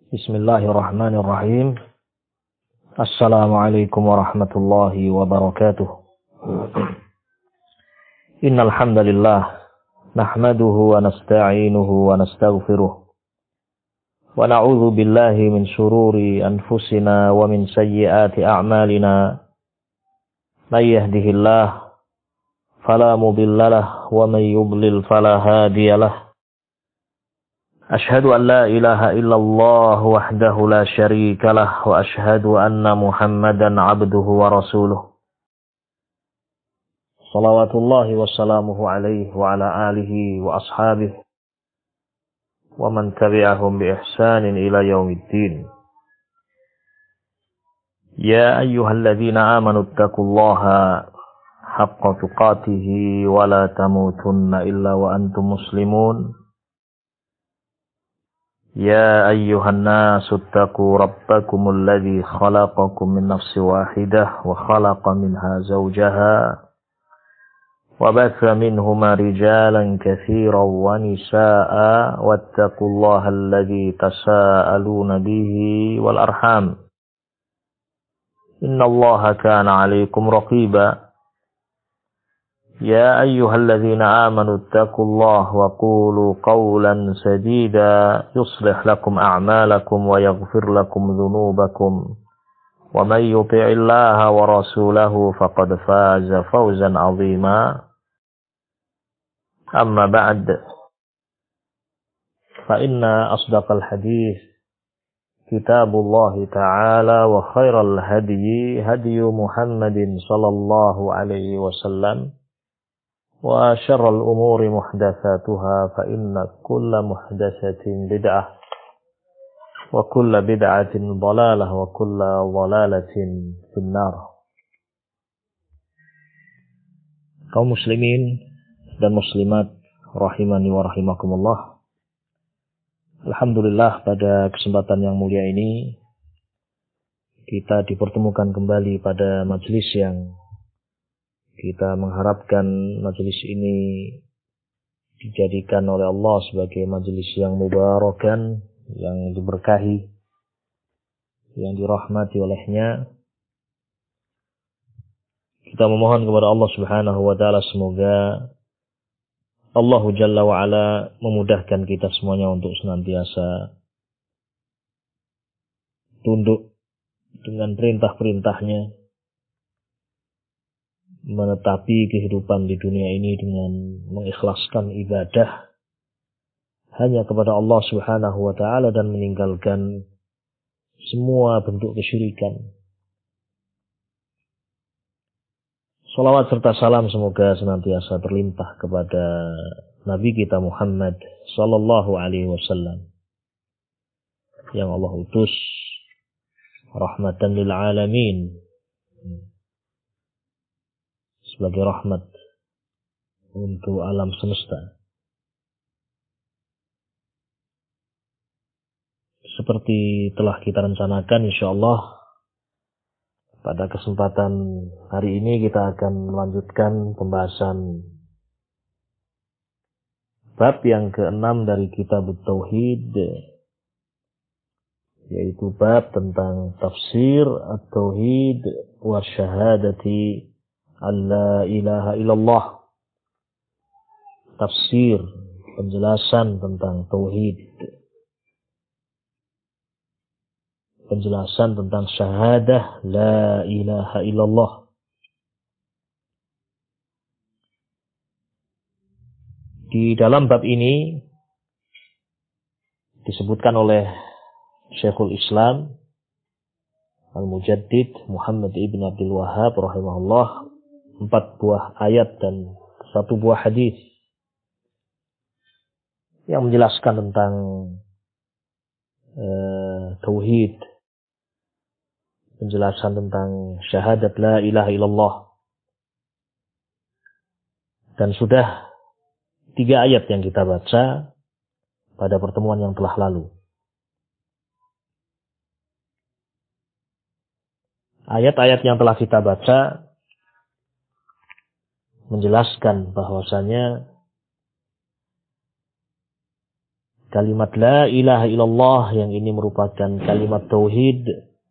Bismillahirrahmanirrahim. Assalamualaikum warahmatullahi wabarakatuh. Innal hamdalillah nahmaduhu wa nasta'inuhu wa nastaghfiruh. Wa na'udzu billahi min shururi anfusina wa min sayyiati a'malina. May yahdihillahu fala mudhillalah wa may yudlil fala hadiyalah. Ashhadu an la ilaha illallah wahdahu la syarika lah wa ashhadu anna Muhammadan abduhu wa rasuluh. Salawatullahi wassalamuhu alaihi wa ala alihi wa ashabihi wa man tabi'ahum bi ihsanin ila yaumiddin. Ya ayyuhalladzina amanu taqullaha haqqa tuqatih wa la tamutunna illa wa antum muslimun. يا أيها الناس اتقوا ربكم الذي خلقكم من نفس واحدة وخلق منها زوجها وبث منهما رجالا كثيرا ونساء واتقوا الله الذي تساءلون به والأرحام إن الله كان عليكم رقيبا يا أيها الذين آمنوا اتقوا الله وقولوا قولا سديدا يصلح لكم أعمالكم ويغفر لكم ذنوبكم ومن يطع الله ورسوله فقد فاز فوزا عظيما أما بعد فإن أصدق الحديث كتاب الله تعالى وخير الهدي هدي محمد صلى الله عليه وسلم وشر الأمور محدثاتها فإن كل محدثة بدعة وكل بدعة ضلالة وكل ضلالة في النار. Kaum muslimin dan muslimat rahimani wa rahimakumullah. Alhamdulillah pada kesempatan yang mulia ini kita dipertemukan kembali pada majelis yang kita mengharapkan majelis ini dijadikan oleh Allah sebagai majelis yang mubarakan, yang diberkahi, yang dirahmati olehnya. Kita memohon kepada Allah Subhanahu wa taala semoga Allah Jalla wa ala memudahkan kita semuanya untuk senantiasa tunduk dengan perintah-perintahnya, menetapi kehidupan di dunia ini dengan mengikhlaskan ibadah hanya kepada Allah Subhanahu wa taala dan meninggalkan semua bentuk kesyirikan. Salawat serta salam semoga senantiasa terlimpah kepada Nabi kita Muhammad sallallahu alaihi wasallam yang Allah utus rahmatan lil alamin, sebagai rahmat untuk alam semesta. Seperti telah kita rencanakan, insyaallah pada kesempatan hari ini kita akan melanjutkan pembahasan bab yang ke-6 dari kitab Tauhid, yaitu bab tentang tafsir at-tauhid wa syahadati la ilaha illallah. Tafsir, penjelasan tentang tauhid, penjelasan tentang syahadah la ilaha illallah. Di dalam bab ini disebutkan oleh Syekhul Islam Al-Mujaddid Muhammad ibn Abdul Wahhab rahimahullah 4 buah ayat dan 1 buah hadis yang menjelaskan tentang tauhid, penjelasan tentang syahadat la ilaha illallah. Dan sudah 3 ayat yang kita baca pada pertemuan yang telah lalu. Ayat-ayat yang telah kita baca menjelaskan bahwasanya kalimat la ilaha illallah yang ini merupakan kalimat tauhid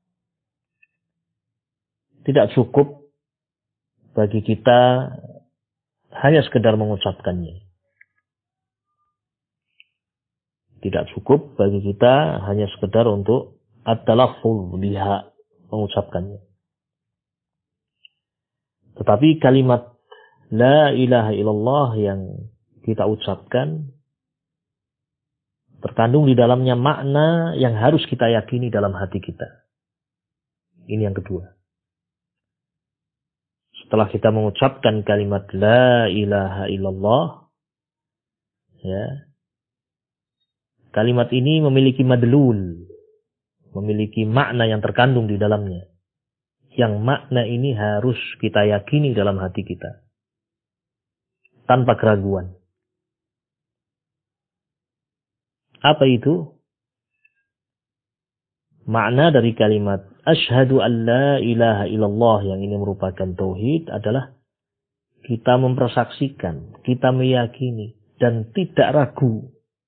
tidak cukup bagi kita hanya sekedar mengucapkannya. Tidak cukup bagi kita hanya sekedar untuk at-talaffuz biha, mengucapkannya. Tetapi kalimat la ilaha illallah yang kita ucapkan terkandung di dalamnya makna yang harus kita yakini dalam hati kita. Ini yang kedua. Setelah kita mengucapkan kalimat la ilaha illallah, ya, kalimat ini memiliki madlul, memiliki makna yang terkandung di dalamnya. Yang makna ini harus kita yakini dalam hati kita, tanpa keraguan. Apa itu? Makna dari kalimat asyhadu an la ilaha illallah yang ini merupakan tauhid adalah kita mempersaksikan, kita meyakini dan tidak ragu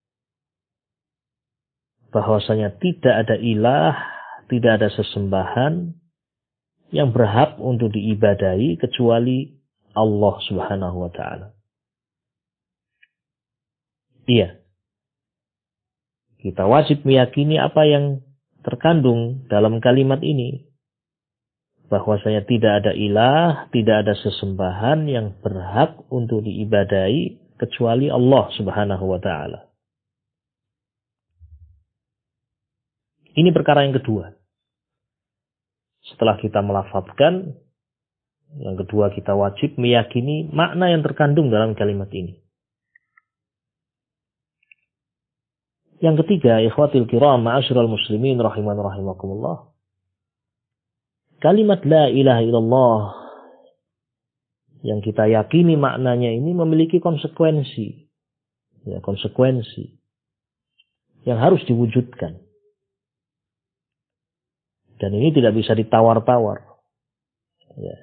bahwasanya tidak ada ilah, tidak ada sesembahan yang berhak untuk diibadahi kecuali Allah Subhanahu wa taala. Iya. Kita wajib meyakini apa yang terkandung dalam kalimat ini. Bahwasanya tidak ada ilah, tidak ada sesembahan yang berhak untuk diibadahi kecuali Allah Subhanahu wa taala. Ini perkara yang kedua. Setelah kita melafadzkan, yang kedua kita wajib meyakini makna yang terkandung dalam kalimat ini. Yang ketiga, ikhwatil kiram, ma'asyiral muslimin rahiman rahimakumullah. Kalimat la ilaha illallah yang kita yakini maknanya ini memiliki konsekuensi. Ya, konsekuensi yang harus diwujudkan. Dan ini tidak bisa ditawar-tawar. Ya.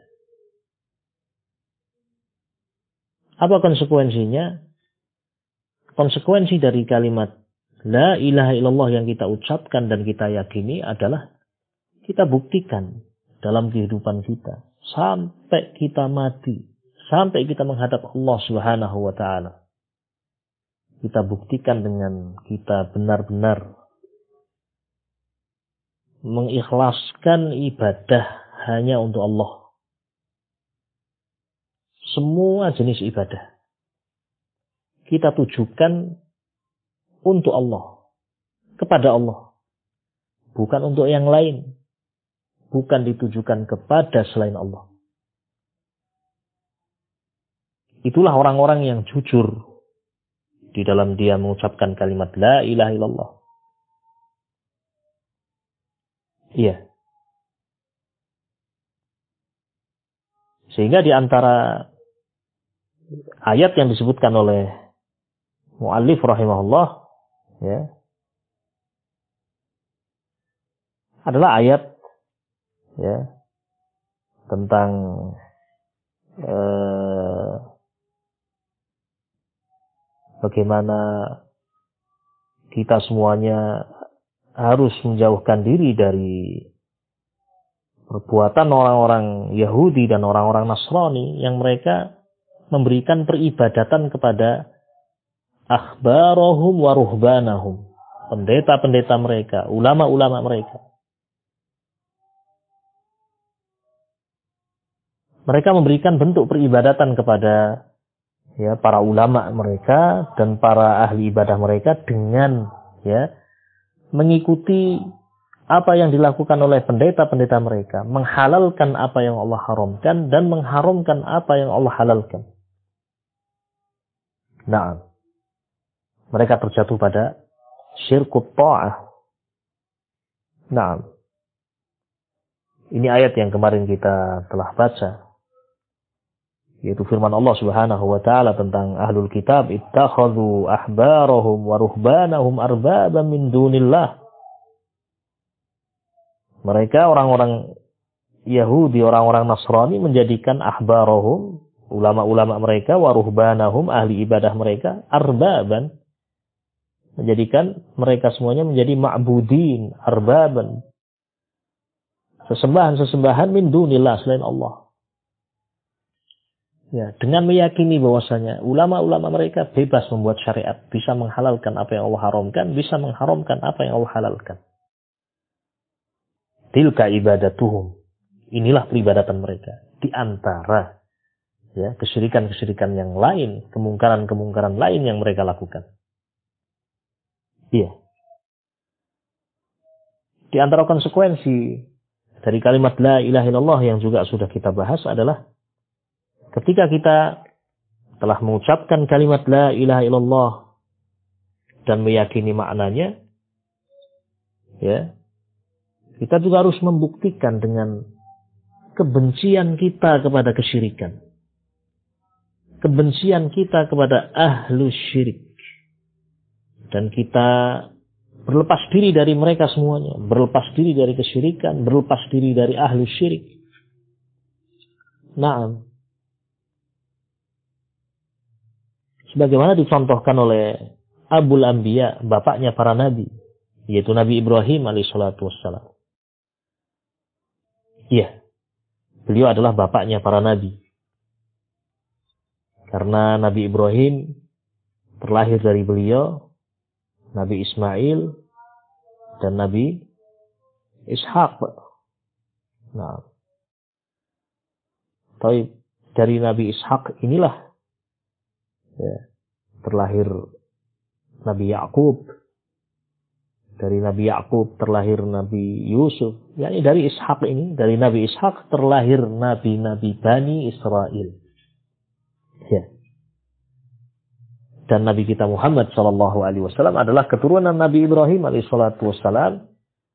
Apa konsekuensinya? Konsekuensi dari kalimat la ilaha illallah yang kita ucapkan dan kita yakini adalah kita buktikan dalam kehidupan kita. Sampai kita mati. Sampai kita menghadap Allah Subhanahu wa ta'ala. Kita buktikan dengan kita benar-benar mengikhlaskan ibadah hanya untuk Allah. Semua jenis ibadah kita tujukan untuk Allah, kepada Allah, bukan untuk yang lain, bukan ditujukan kepada selain Allah. Itulah orang-orang yang jujur di dalam dia mengucapkan kalimat la ilaha illallah. Iya. Sehingga di antara ayat yang disebutkan oleh muallif rahimahullah, ya, adalah ayat, ya, tentang bagaimana kita semuanya harus menjauhkan diri dari perbuatan orang-orang Yahudi dan orang-orang Nasrani yang mereka memberikan peribadatan kepada akhbarahum wa ruhbanahum, pendeta-pendeta mereka, ulama-ulama mereka. Mereka memberikan bentuk peribadatan kepada, ya, para ulama mereka dan para ahli ibadah mereka dengan, ya, mengikuti apa yang dilakukan oleh pendeta-pendeta mereka, menghalalkan apa yang Allah haramkan dan mengharamkan apa yang Allah halalkan. Nah, mereka terjatuh pada syirkut ta'ah. Nah, ini ayat yang kemarin kita telah baca, yaitu firman Allah Subhanahu wa taala tentang ahlul kitab, ittakhadhu ahbarahum wa ruhbanahum arbaban min dunillah. Mereka orang-orang Yahudi, orang-orang Nasrani menjadikan ahbarahum, ulama-ulama mereka, wa ruhbanahum, ahli ibadah mereka, arbaban, menjadikan mereka semuanya menjadi ma'budin, arbaban, sesembahan-sesembahan min dunillah, selain Allah. Ya, dengan meyakini bahwasanya ulama-ulama mereka bebas membuat syariat, bisa menghalalkan apa yang Allah haramkan, bisa mengharamkan apa yang Allah halalkan. Tilka ibadatuhum. Inilah peribadatan mereka. Di antara ya, kesyirikan-kesyirikan yang lain, kemungkaran-kemungkaran lain yang mereka lakukan. Iya. Di antara konsekuensi dari kalimat la ilaha illallah yang juga sudah kita bahas adalah ketika kita telah mengucapkan kalimat la ilaha illallah dan meyakini maknanya, ya, kita juga harus membuktikan dengan kebencian kita kepada kesyirikan. Kebencian kita kepada ahlu syirik. Dan kita berlepas diri dari mereka semuanya. Berlepas diri dari kesyirikan. Berlepas diri dari ahlu syirik. Naam. Sebagaimana dicontohkan oleh Abul Anbiya, bapaknya para nabi. Yaitu Nabi Ibrahim alaihissalatu wassalam. Iya. Beliau adalah bapaknya para nabi. Karena Nabi Ibrahim terlahir dari beliau Nabi Ismail dan Nabi Ishaq. Nah, dari Nabi Ishaq inilah ya, terlahir Nabi Yakub. Dari Nabi Yakub terlahir Nabi Yusuf. Yani dari Ishaq ini, dari Nabi Ishaq terlahir nabi-nabi Bani Israel. Ya. Dan Nabi kita Muhammad SAW adalah keturunan Nabi Ibrahim SAW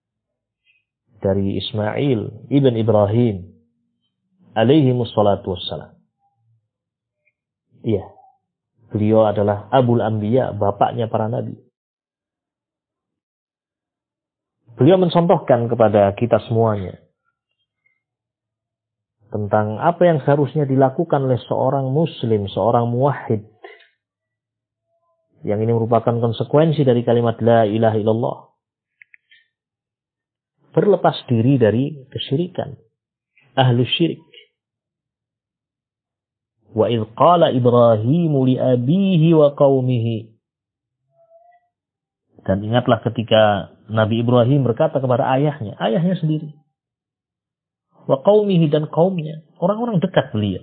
dari Ismail ibn Ibrahim SAW. Iya. Beliau adalah Abul Anbiya, bapaknya para nabi. Beliau mencontohkan kepada kita semuanya tentang apa yang seharusnya dilakukan oleh seorang muslim, seorang muwahhid. Yang ini merupakan konsekuensi dari kalimat la ilaha illallah. Berlepas diri dari kesyirikan. Ahlu syirik. Wa idh qala Ibrahimu li abihi wa qawmihi. Dan ingatlah ketika Nabi Ibrahim berkata kepada ayahnya sendiri. Wa qawmihi, dan kaumnya, orang-orang dekat beliau.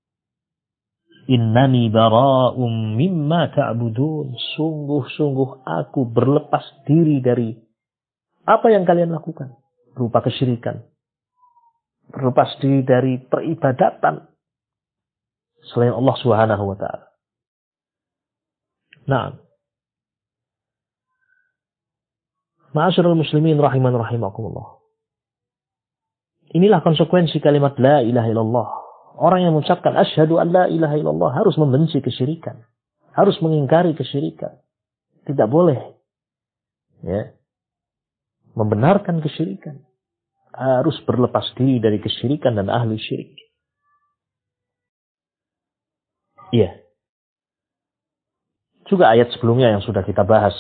Innani bara'um mimma ta'budun. Sungguh-sungguh aku berlepas diri dari apa yang kalian lakukan. Berupa kesyirikan. Berlepas diri dari peribadatan selain Allah Subhanahu wa ta'ala. Nah. Ma'asyiral muslimin rahiman rahimakumullah. Inilah konsekuensi kalimat la ilaha illallah. Orang yang mengucapkan asyhadu an la ilaha illallah harus membenci kesyirikan. Harus mengingkari kesyirikan. Tidak boleh ya, membenarkan kesyirikan. Harus berlepas diri dari kesyirikan dan ahli syirik. Iya. Juga ayat sebelumnya yang sudah kita bahas.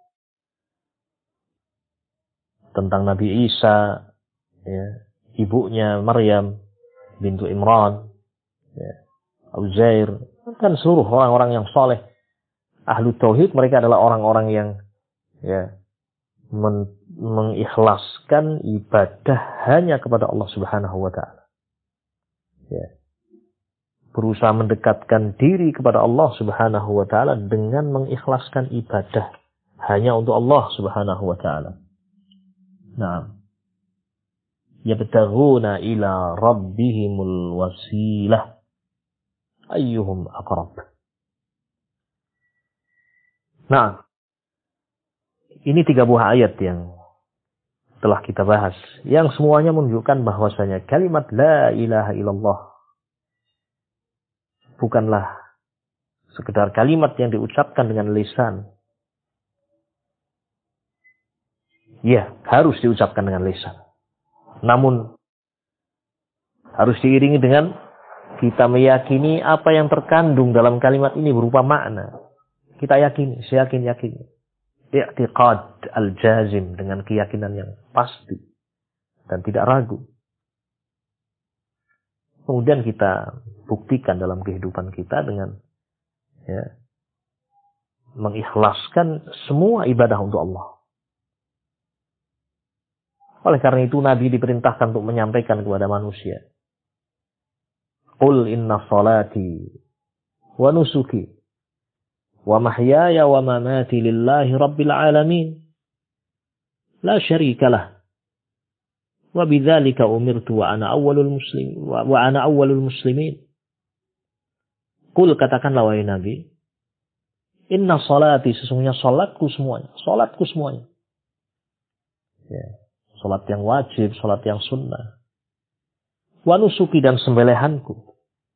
Tentang Nabi Isa, ya, ibunya Maryam bintu Imran, ya, Uzair, kan seluruh orang-orang yang soleh, ahlu tauhid, mereka adalah orang-orang yang ya, mengikhlaskan ibadah hanya kepada Allah Subhanahu wa ta'ala. Ya. Berusaha mendekatkan diri kepada Allah Subhanahu wa ta'ala dengan mengikhlaskan ibadah hanya untuk Allah Subhanahu wa ta'ala. Nah, yabtaghuna ila rabbihimul wasilah ayyuhum aqrab. Nah, ini 3 buah ayat yang telah kita bahas, yang semuanya menunjukkan bahwasanya kalimat la ilaha illallah bukanlah sekedar kalimat yang diucapkan dengan lisan. Ya, harus diucapkan dengan lisan. Namun, harus diiringi dengan kita meyakini apa yang terkandung dalam kalimat ini berupa makna. Kita yakini, saya yakin. i'tiqad al-jazim, dengan keyakinan yang pasti dan tidak ragu. Kemudian kita buktikan dalam kehidupan kita dengan mengikhlaskan semua ibadah untuk Allah. Oleh karena itu Nabi diperintahkan untuk menyampaikan kepada manusia, Qul inna salati wa nusuki wa mahyaya wa mamati lillahi rabbil alamin la syarikalah wa bidzalika umirtu wa ana awwalul muslimin. Qul, katakanlah wahai Nabi, inna salati, sesungguhnya salatku semuanya. Salat yang wajib, salat yang sunnah. Wa nusuki, dan sembelihanku.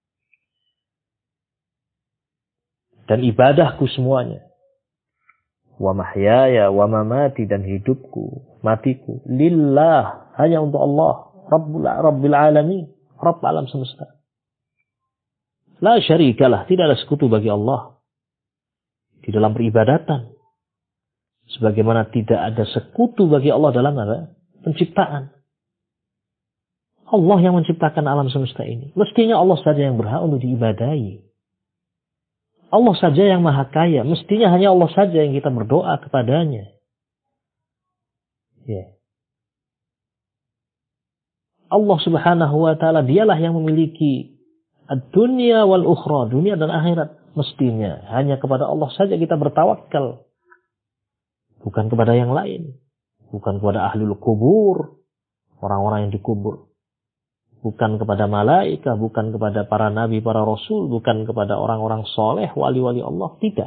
Dan ibadahku semuanya. Wa mahyaya wa mamati, dan hidupku, matiku. Lillah, hanya untuk Allah. Rabbil alamin, Rabb alam semesta. La syarikalah, tidak ada sekutu bagi Allah di dalam peribadatan. Sebagaimana tidak ada sekutu bagi Allah dalam penciptaan. Allah yang menciptakan alam semesta ini. Mestinya Allah saja yang berhak untuk diibadahi. Allah saja yang maha kaya. Mestinya hanya Allah saja yang kita berdoa kepadanya. Allah subhanahu wa ta'ala, dialah yang memiliki ad-dunya wal ukhra, dunia dan akhirat. Mestinya hanya kepada Allah saja kita bertawakal. Bukan kepada yang lain. Bukan kepada ahlul kubur, orang-orang yang dikubur. Bukan kepada malaikah, bukan kepada para nabi, para rasul, bukan kepada orang-orang soleh, wali-wali Allah. Tidak.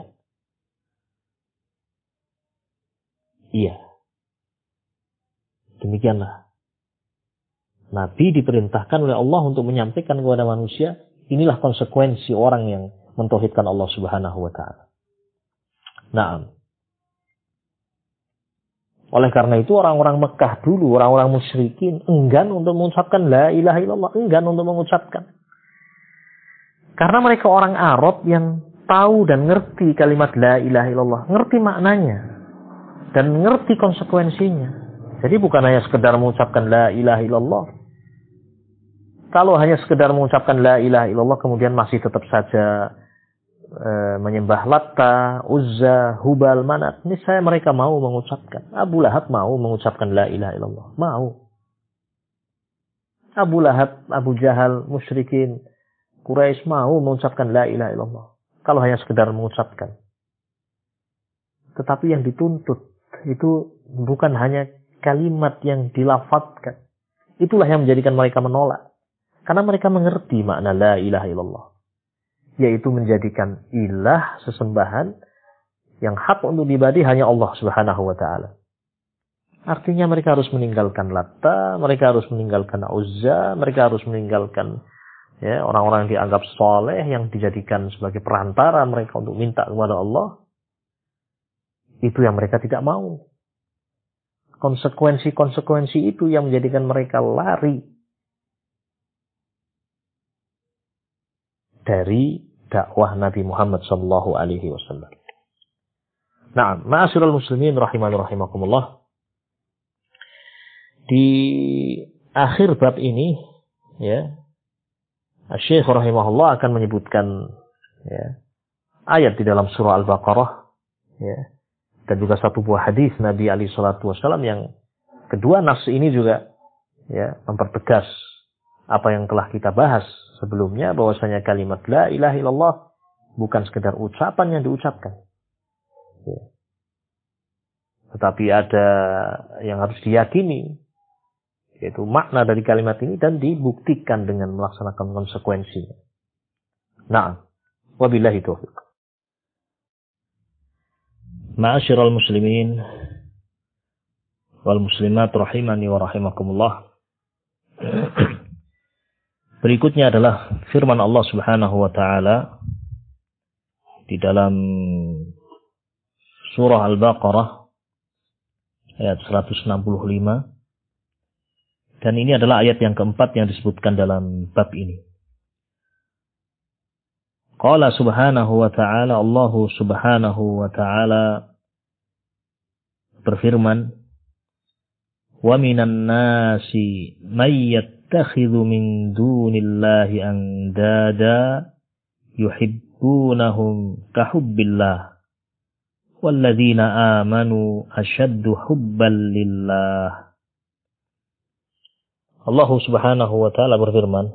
Iya. Demikianlah. Nabi diperintahkan oleh Allah untuk menyampaikan kepada manusia, inilah konsekuensi orang yang mentauhidkan Allah subhanahu wa ta'ala. Naam. Oleh karena itu orang-orang Mekah dulu, orang-orang musyrikin enggan untuk mengucapkan la ilaha illallah, enggan untuk mengucapkan. Karena mereka orang Arab yang tahu dan ngerti kalimat la ilaha illallah, ngerti maknanya dan ngerti konsekuensinya. Jadi bukan hanya sekedar mengucapkan la ilaha illallah. Kalau hanya sekedar mengucapkan la ilaha illallah kemudian masih tetap saja menyembah Latta, Uzza, Hubal, Manat, niscaya mereka mau mengucapkan. Abu Lahab mau mengucapkan la ilaha illallah. Mau. Abu Lahab, Abu Jahal, musyrikin Quraisy mau mengucapkan la ilaha illallah. Kalau hanya sekedar mengucapkan. Tetapi yang dituntut itu bukan hanya kalimat yang dilafadzkan. Itulah yang menjadikan mereka menolak. Karena mereka mengerti makna la ilaha illallah. Yaitu menjadikan ilah, sesembahan yang hak untuk diibadahi hanya Allah subhanahu wa ta'ala. Artinya mereka harus meninggalkan Latta, mereka harus meninggalkan Uzza, mereka harus meninggalkan orang-orang yang dianggap soleh, yang dijadikan sebagai perantara mereka untuk minta kepada Allah. Itu yang mereka tidak mau. Konsekuensi-konsekuensi itu yang menjadikan mereka lari dari dakwah Nabi Muhammad sallallahu alaihi wasallam. Nah, ma'asyiral muslimin rahimani rahimakumullah. Di akhir bab ini Syekh rahimahullah akan menyebutkan ayat di dalam surah Al-Baqarah dan juga satu buah hadis Nabi alaihi salatu wasallam yang kedua nas ini juga mempertegas apa yang telah kita bahas sebelumnya, bahwasanya kalimat la ilaha illallah bukan sekedar ucapan yang diucapkan. Tetapi ada yang harus diyakini, yaitu makna dari kalimat ini dan dibuktikan dengan melaksanakan konsekuensinya. Na'am. Wabillahi taufiq. Ma'asyiral muslimin wal muslimat rahimani wa rahimakumullah. Berikutnya adalah firman Allah Subhanahu wa taala di dalam surah Al-Baqarah ayat 165, dan ini adalah ayat yang keempat yang disebutkan dalam bab ini. Qala subhanahu wa ta'ala, Allah subhanahu wa ta'ala berfirman, "Wa minan nasi may yattakhidhu min dunillahi andada yuhibbunahum kahubbillah walladzina amanu asyaddu hubban lillah." Allah Subhanahu wa taala berfirman,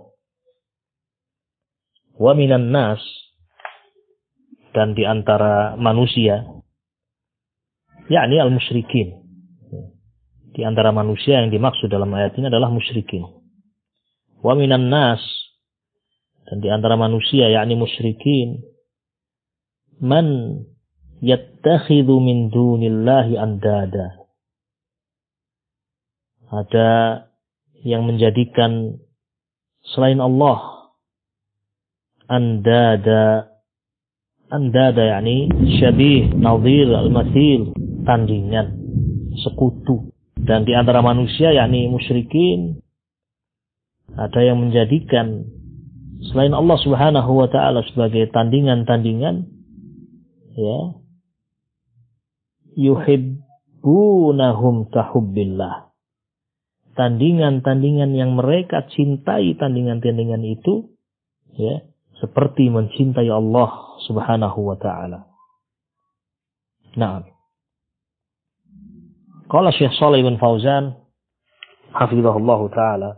"Wa minan nas," dan di antara manusia, yakni al-musyrikin. Di antara manusia yang dimaksud dalam ayat ini adalah musyrikin. Wa minan nas, dan di antara manusia yakni musyrikin, man yattakhidhu min dunillahi andada. Ada yang menjadikan selain Allah andada. Andada yakni syabih, nadhir, al-mathil, tandingan, sekutu. Dan di antara manusia yakni musyrikin, ada yang menjadikan selain Allah Subhanahu wa taala sebagai tandingan-tandingan, ya, yuhibbunahum kahubbillah. Tandingan-tandingan yang mereka cintai, tandingan-tandingan itu, ya, seperti mencintai Allah Subhanahu wa ta'ala. Nah, qala Syekh Shalih bin Fauzan hafizahullah ta'ala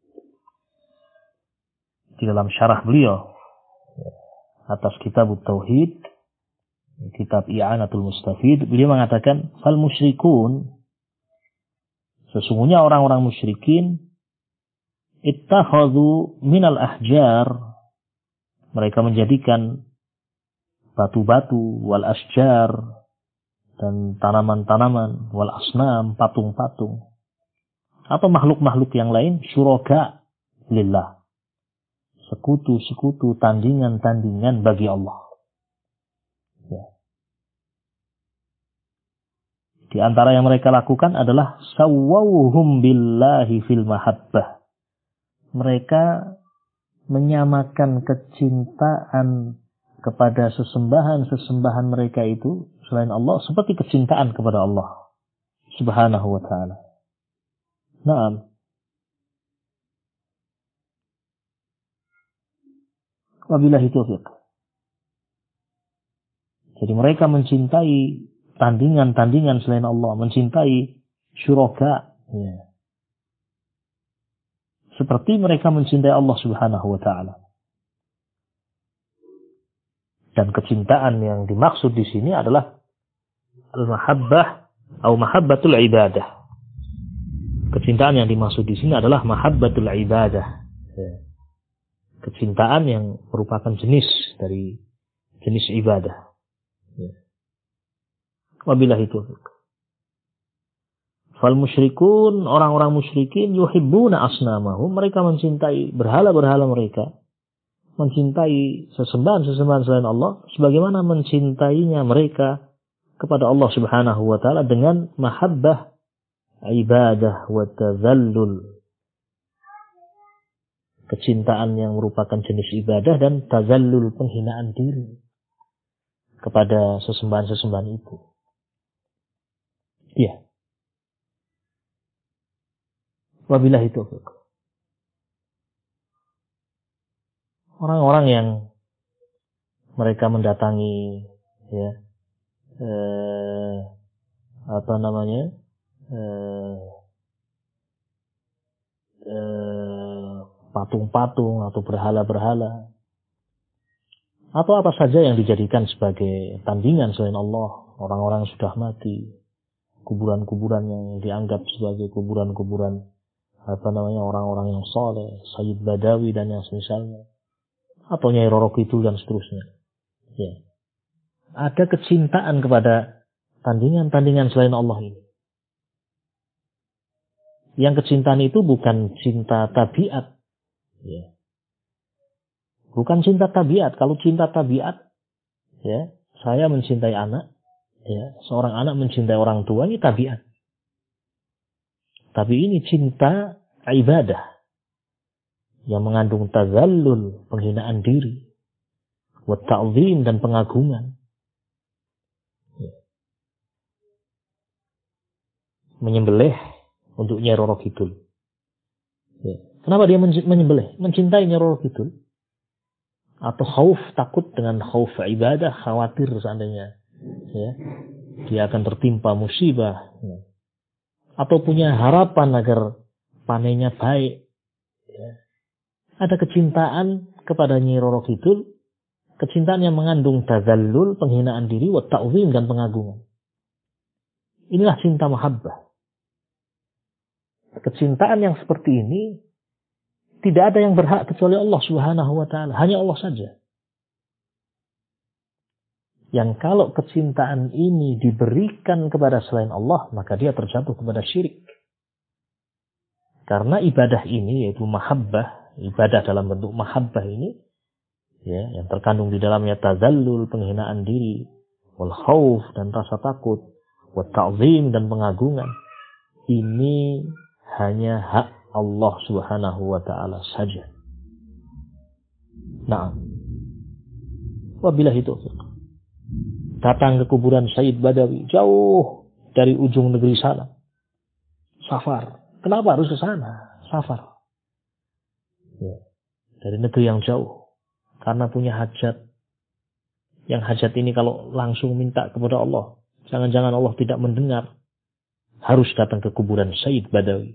di dalam syarah beliau atas kitab Tauhid, kitab I'anatul Mustafid, beliau mengatakan, fal musyrikun, sesungguhnya orang-orang musyrikin, ittakhadhu minal ahjar, mereka menjadikan batu-batu, wal asjar, dan tanaman-tanaman, wal asnam, patung-patung, atau makhluk-makhluk yang lain, syuraka lillah, sekutu-sekutu, tandingan-tandingan bagi Allah. Ya. Di antara yang mereka lakukan adalah sawwauhum billahi fil mahabbah. Mereka menyamakan kecintaan kepada sesembahan-sesembahan mereka itu selain Allah seperti kecintaan kepada Allah Subhanahu wa ta'ala. Naam. Wabillahi taufiq. Jadi mereka mencintai tandingan-tandingan selain Allah, mencintai syuraka, ya. Seperti mereka mencintai Allah Subhanahu wa ta'ala. Dan kecintaan yang dimaksud di sini adalah al-mahabbah atau mahabbatul ibadah. Kecintaan yang dimaksud di sini adalah mahabbatul ibadah. Ya. Kecintaan yang merupakan jenis dari jenis ibadah. Ya. Wabillahi taufiq. Fal musyrikun, orang-orang musyrikin, yuhibbuna asnamahum, mereka mencintai berhala-berhala mereka, mencintai sesembahan-sesembahan selain Allah, sebagaimana mencintainya mereka kepada Allah Subhanahu wa ta'ala dengan mahabbah ibadah wa tazallul. Kecintaan yang merupakan jenis ibadah dan tazallul, penghinaan diri kepada sesembahan-sesembahan itu. Iya. Wabillahi taufiq. Orang-orang yang mereka mendatangi, ya, patung-patung atau berhala-berhala, atau apa saja yang dijadikan sebagai tandingan selain Allah, orang-orang yang sudah mati, kuburan-kuburan yang dianggap sebagai kuburan-kuburan orang-orang yang soleh, Sayyid Badawi dan yang semisalnya, atau Nyai Roro Kidul dan seterusnya. Ya. Ada kecintaan kepada tandingan-tandingan selain Allah ini. Yang kecintaan itu bukan cinta tabiat. Ya. Bukan cinta tabiat. Kalau cinta tabiat, ya, saya mencintai anak, ya, seorang anak mencintai orang tua, ini tabiat. Tapi ini cinta ibadah yang mengandung tazallul, penghinaan diri, wa ta'zim, dan pengagungan. menyembelih untuk Nyai Roro Kidul. Ya. Kenapa dia menyembelih? Mencintai Nyai Roro Kidul. Atau khauf, takut dengan khauf ibadah, khawatir seandainya ya, dia akan tertimpa musibah. Ya. Atau punya harapan agar panennya baik. Ya. Ada kecintaan kepada Nyai Roro Kidul. Kecintaan yang mengandung tazallul, penghinaan diri, wa ta'zim dan pengagungan. Inilah cinta mahabbah. Kecintaan yang seperti ini tidak ada yang berhak kecuali Allah Subhanahu wa taala, hanya Allah saja. Yang kalau kecintaan ini diberikan kepada selain Allah, maka dia terjatuh kepada syirik. Karena ibadah ini yaitu mahabbah, ibadah dalam bentuk mahabbah ini ya, yang terkandung di dalamnya tazallul, penghinaan diri, wal khauf dan rasa takut, wa ta'zim dan pengagungan. Ini hanya hak Allah Subhanahu wa taala saja. Nah, wabillahi taufiq. Datang ke kuburan Sayyid Badawi jauh dari ujung negeri sana. Safar. Kenapa harus ke sana? Safar. Ya, dari negeri yang jauh. Karena punya hajat. Yang hajat ini kalau langsung minta kepada Allah, jangan-jangan Allah tidak mendengar. Harus datang ke kuburan Sayyid Badawi.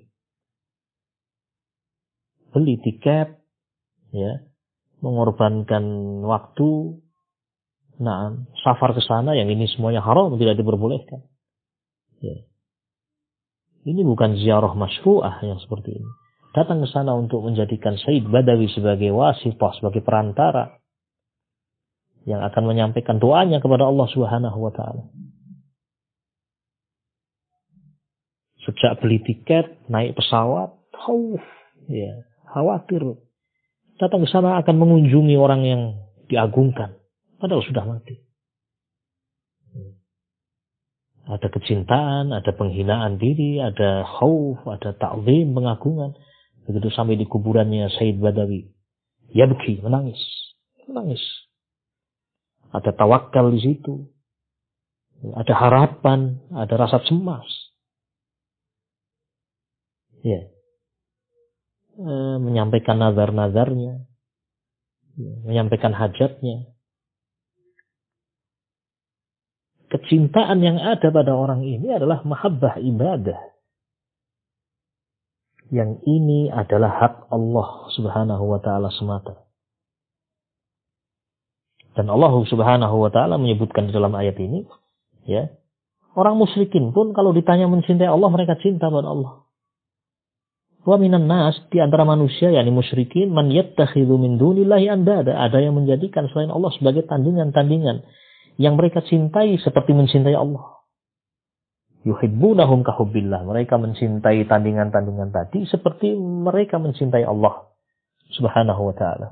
Beli tiket, ya, mengorbankan waktu, safar ke sana, yang ini semuanya haram, tidak diperbolehkan. Ya. Ini bukan ziarah masyru'ah yang seperti ini. Datang ke sana untuk menjadikan Sayyid Badawi sebagai wasithah, sebagai perantara yang akan menyampaikan doanya kepada Allah Subhanahu wa taala. Sejak beli tiket, naik pesawat, khawatir. Datang ke sana akan mengunjungi orang yang diagungkan, padahal sudah mati. Ada kecintaan, ada penghinaan diri, ada khauf, ada ta'zim, pengagungan. Begitu sampai di kuburannya Sayyid Badawi, yabki, menangis. Ada tawakal di situ. Ada harapan, ada rasa cemas. Ya. Menyampaikan nazar-nazarnya. Menyampaikan hajatnya. Kecintaan yang ada pada orang ini adalah mahabbah ibadah. Yang ini adalah hak Allah Subhanahu wa taala semata. Dan Allah Subhanahu wa taala menyebutkan di dalam ayat ini, ya, orang musyrikin pun kalau ditanya mencintai Allah, mereka cinta pada Allah. Wa minan nas, di antara manusia yakni musyrikin, man yattakhidhu min dunillahi andada, ada yang menjadikan selain Allah sebagai tandingan-tandingan yang mereka cintai seperti mencintai Allah. Yuhibbunahum kahubbillah, mereka mencintai tandingan-tandingan tadi seperti mereka mencintai Allah Subhanahu wa taala.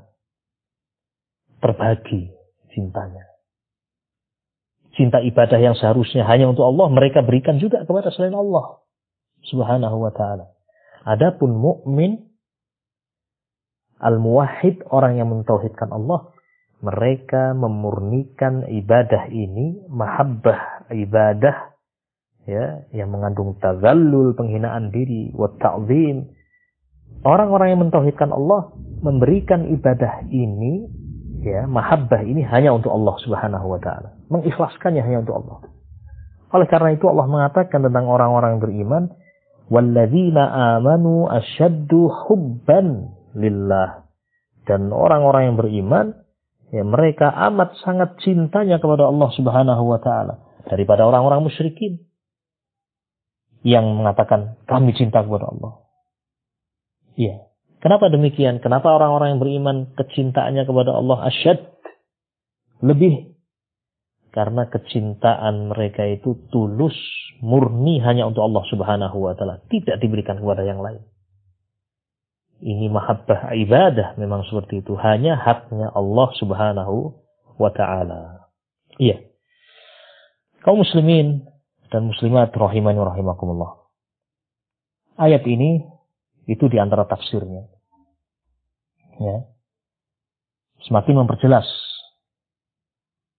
Terbagi cintanya. Cinta ibadah yang seharusnya hanya untuk Allah, mereka berikan juga kepada selain Allah Subhanahu wa taala. Adapun mukmin al-muwahhid, orang yang mentauhidkan Allah, mereka memurnikan ibadah ini, mahabbah ibadah, ya, yang mengandung tazallul, penghinaan diri, wa ta'zim. Orang-orang yang mentauhidkan Allah memberikan ibadah ini, ya, mahabbah ini hanya untuk Allah Subhanahu wa taala. Mengikhlaskannya hanya untuk Allah. Oleh karena itu Allah mengatakan tentang orang-orang yang beriman, walladzina amanu asyaddu hubban lillah. Dan orang-orang yang beriman, ya, mereka amat sangat cintanya kepada Allah Subhanahu wa taala daripada orang-orang musyrikin yang mengatakan kami cinta kepada Allah. Iya. Kenapa demikian? Kenapa orang-orang yang beriman kecintaannya kepada Allah asyad, lebih? Karena kecintaan mereka itu tulus, murni hanya untuk Allah Subhanahu wa taala, tidak diberikan kepada yang lain. Ini mahabbah ibadah memang seperti itu, hanya haknya Allah Subhanahu wa taala. Iya. Kaum muslimin dan muslimat rahimani wa rahimakumullah. Ayat ini itu di antara tafsirnya. Ya. Semakin memperjelas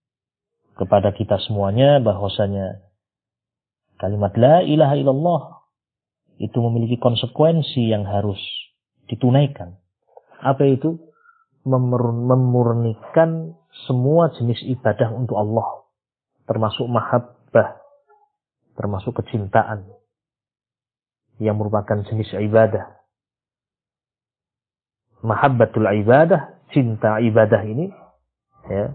kepada kita semuanya bahwasanya kalimat la ilaha illallah itu memiliki konsekuensi yang harus ditunaikan. Apa itu? Memurnikan semua jenis ibadah untuk Allah, termasuk mahabbah, termasuk kecintaan yang merupakan jenis ibadah. Mahabbatul ibadah, cinta ibadah ini ya,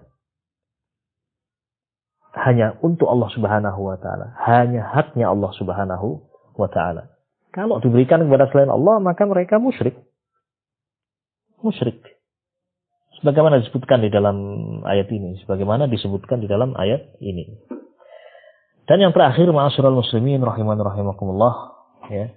hanya untuk Allah Subhanahu wa taala, hanya haknya Allah Subhanahu wa taala. Kalau diberikan kepada selain Allah, maka mereka musyrik. Musyrik. Sebagaimana disebutkan di dalam ayat ini, sebagaimana disebutkan di dalam ayat ini. Dan yang terakhir, ma'asyiral muslimin rahiman rahimakumullah, ya.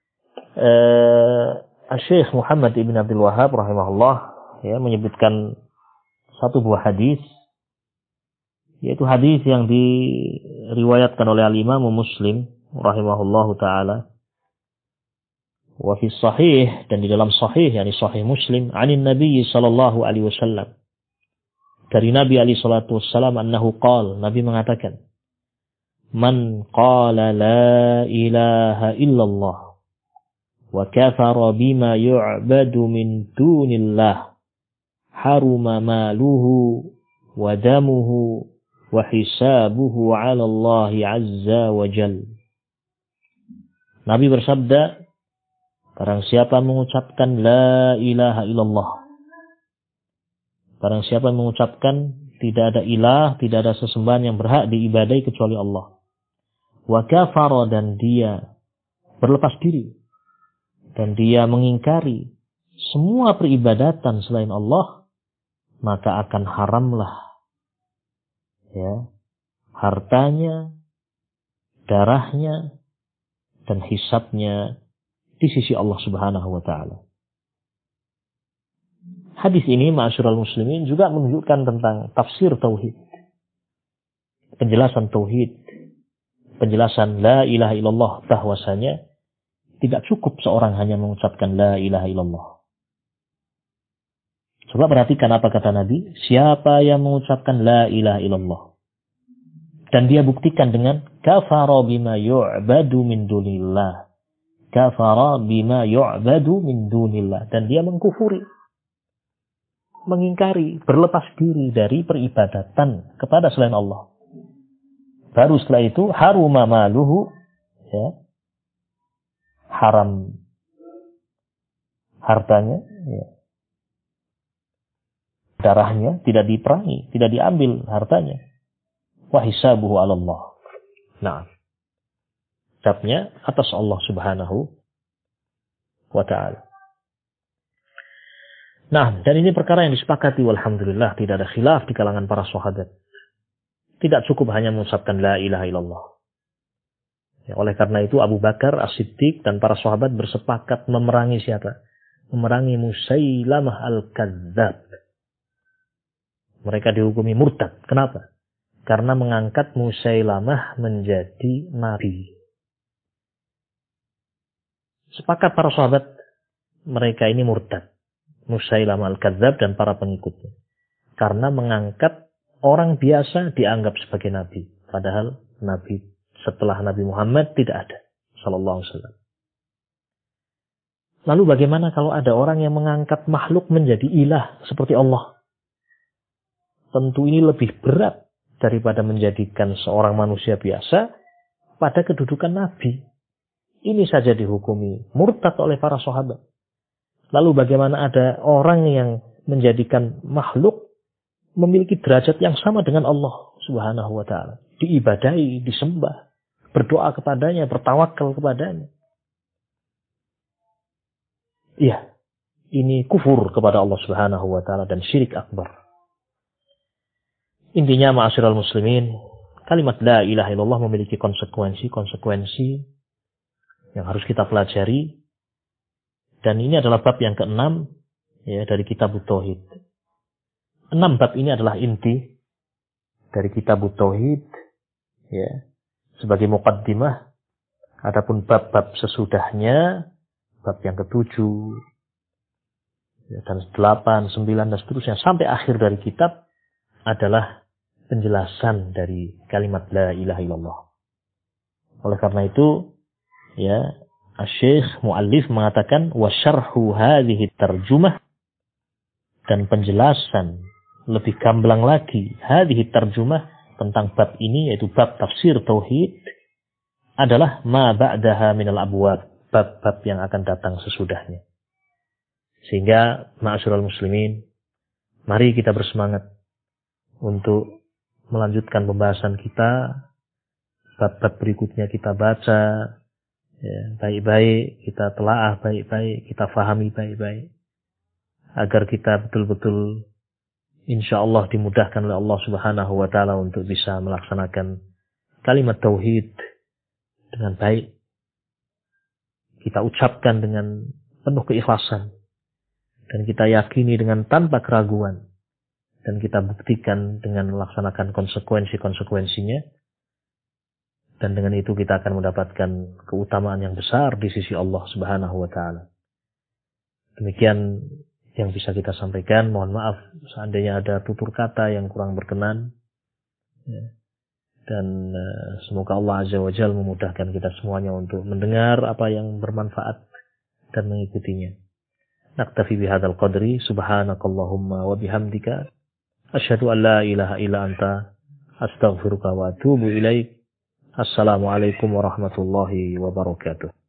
Syekh Muhammad ibn Abdul Wahhab rahimahullah ya menyebutkan satu buah hadis, yaitu hadis yang diriwayatkan oleh al-Imam Muslim rahimahullahu taala. Wa fi sahih, dan di dalam sahih, yakni sahih Muslim, anin Nabi sallallahu alaihi wasallam, dari Nabi alaihi salatu wassalam, annahu qala, Nabi mengatakan, man qala la ilaha illallah wa kafara bima yu'badu min dunillah haruma maluhu wa damuhu wa hisabuhu 'ala Allah 'azza wa jalla. Nabi bersabda, barang siapa mengucapkan la ilaha illallah, barang siapa mengucapkan tidak ada ilah, tidak ada sesembahan yang berhak diibadai kecuali Allah, wa kafara, dan dia berlepas diri, dan dia mengingkari semua peribadatan selain Allah, maka akan haramlah ya hartanya, darahnya, dan hisabnya di sisi Allah Subhanahu wa taala. Hadis ini, ma'asyiral muslimin, juga menunjukkan tentang tafsir tauhid. Penjelasan tauhid, penjelasan la ilaha illallah, bahwasanya tidak cukup seorang hanya mengucapkan la ilaha illallah. Coba perhatikan apa kata Nabi, siapa yang mengucapkan la ilaha illallah dan dia buktikan dengan kafara bima yu'badu min dunillah, kafara bima yu'badu min dunillah, dan dia mengkufuri, mengingkari, berlepas diri dari peribadatan kepada selain Allah. Baru setelah itu haruma maluhu, ya, haram hartanya, ya, darahnya, tidak diperangi, tidak diambil hartanya. Wa hisabuhu 'ala Allah. Nah, hisabnya atas Allah Subhanahu wa taala. Nah, dan ini perkara yang disepakati, walhamdulillah, tidak ada khilaf di kalangan para sahabat. Tidak cukup hanya mengucapkan la ilaha illallah. Ya, oleh karena itu Abu Bakar As-Siddiq dan para sahabat bersepakat memerangi siapa? Memerangi Musailamah Al-Kadzdzab. Mereka dihukumi murtad. Kenapa? Karena mengangkat Musailamah menjadi nabi. Sepakat para sahabat, mereka ini murtad. Musailamah Al-Kadzdzab dan para pengikutnya. Karena mengangkat orang biasa dianggap sebagai nabi. Padahal nabi setelah Nabi Muhammad tidak ada. Sallallahu alaihi wasallam. Lalu bagaimana kalau ada orang yang mengangkat makhluk menjadi ilah seperti Allah? Tentu ini lebih berat daripada menjadikan seorang manusia biasa pada kedudukan nabi. Ini saja dihukumi murtad oleh para sahabat. Lalu bagaimana ada orang yang menjadikan makhluk memiliki derajat yang sama dengan Allah Subhanahu wa taala, diibadahi, disembah, berdoa kepadanya, bertawakal kepadanya. Iya, ini kufur kepada Allah Subhanahu wa taala dan syirik akbar. Intinya, ma'asyiral muslimin, kalimat la ilaha illallah memiliki konsekuensi yang harus kita pelajari. Dan ini adalah bab yang ke-6 ya, dari kitab Tauhid. 6 bab ini adalah inti dari kitab Tauhid ya, sebagai muqaddimah. Adapun bab-bab sesudahnya, bab yang ke-7 ya, dan 8, 9 dan seterusnya sampai akhir dari kitab adalah penjelasan dari kalimat la ilaha illallah. Oleh karena itu ya, Asy-Syaikh Muallif mengatakan wa syarhu hadhihi tarjumah, dan penjelasan lebih gamblang lagi hadhihi tarjumah tentang bab ini, yaitu bab tafsir tauhid, adalah ma ba'daha minal abwab, bab-bab yang akan datang sesudahnya. Sehingga ma'asyiral muslimin, mari kita bersemangat untuk melanjutkan pembahasan kita. Bab-bab berikutnya kita baca ya, baik-baik, kita telaah baik-baik, kita fahami baik-baik, agar kita betul-betul insyaallah dimudahkan oleh Allah Subhanahu wa taala untuk bisa melaksanakan kalimat tauhid dengan baik. Kita ucapkan dengan penuh keikhlasan, dan kita yakini dengan tanpa keraguan, dan kita buktikan dengan melaksanakan konsekuensi-konsekuensinya, dan dengan itu kita akan mendapatkan keutamaan yang besar di sisi Allah Subhanahu wa taala. Demikian yang bisa kita sampaikan. Mohon maaf seandainya ada tutur kata yang kurang berkenan, dan semoga Allah Azza wa Jalla memudahkan kita semuanya untuk mendengar apa yang bermanfaat dan mengikutinya. Naktafi bihadzal qadri, subhanakallahumma wa bihamdika, asyhadu an la ilaha illa anta, astaghfiruka wa atubu ilaik. Assalamualaikum warahmatullahi wabarakatuh.